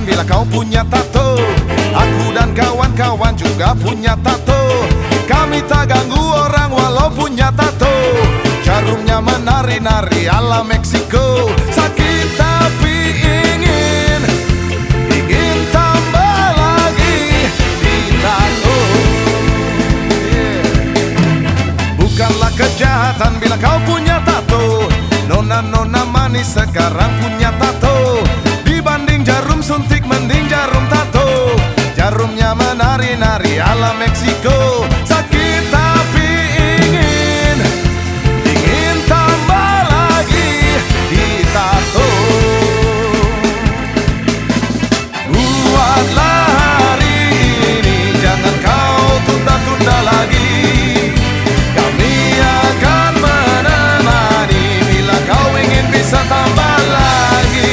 bila kau punya tato. Aku dan kawan-kawan juga punya tato. Kami tak ganggu orang walau punya tato. Jarumnya menari-nari ala Meksiko. Sakit tapi ingin tambah lagi di tato. Bukanlah kejahatan bila kau punya tato. Nona-nona manis sekarang punya tato. Dibanding jarum suntik mending jarum tato. Jarumnya menari-nari ala Meksiko. Sakit tapi ingin tambah lagi di tato. Buatlah hari ini, jangan kau tunda-tunda lagi. Kami akan menemani bila kau ingin bisa tambah lagi.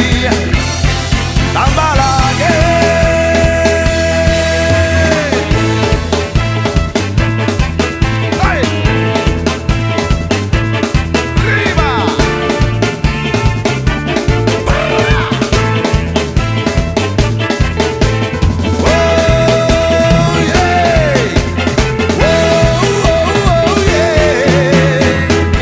Tambah lagi. Hey! Riba! Oh, yeah! Oh, yeah!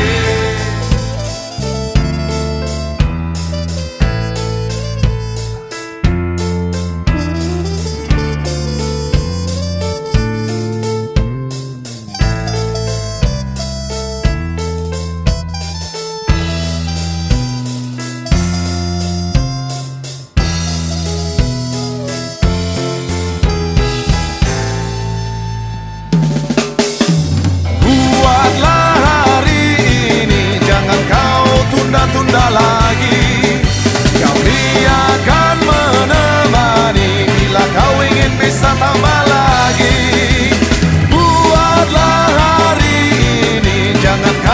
Buatlah hari ini, jangan kau tunda-tunda lagi. Kami akan menemani bila kau ingin bisa tambah lagi. Buatlah hari ini, jangan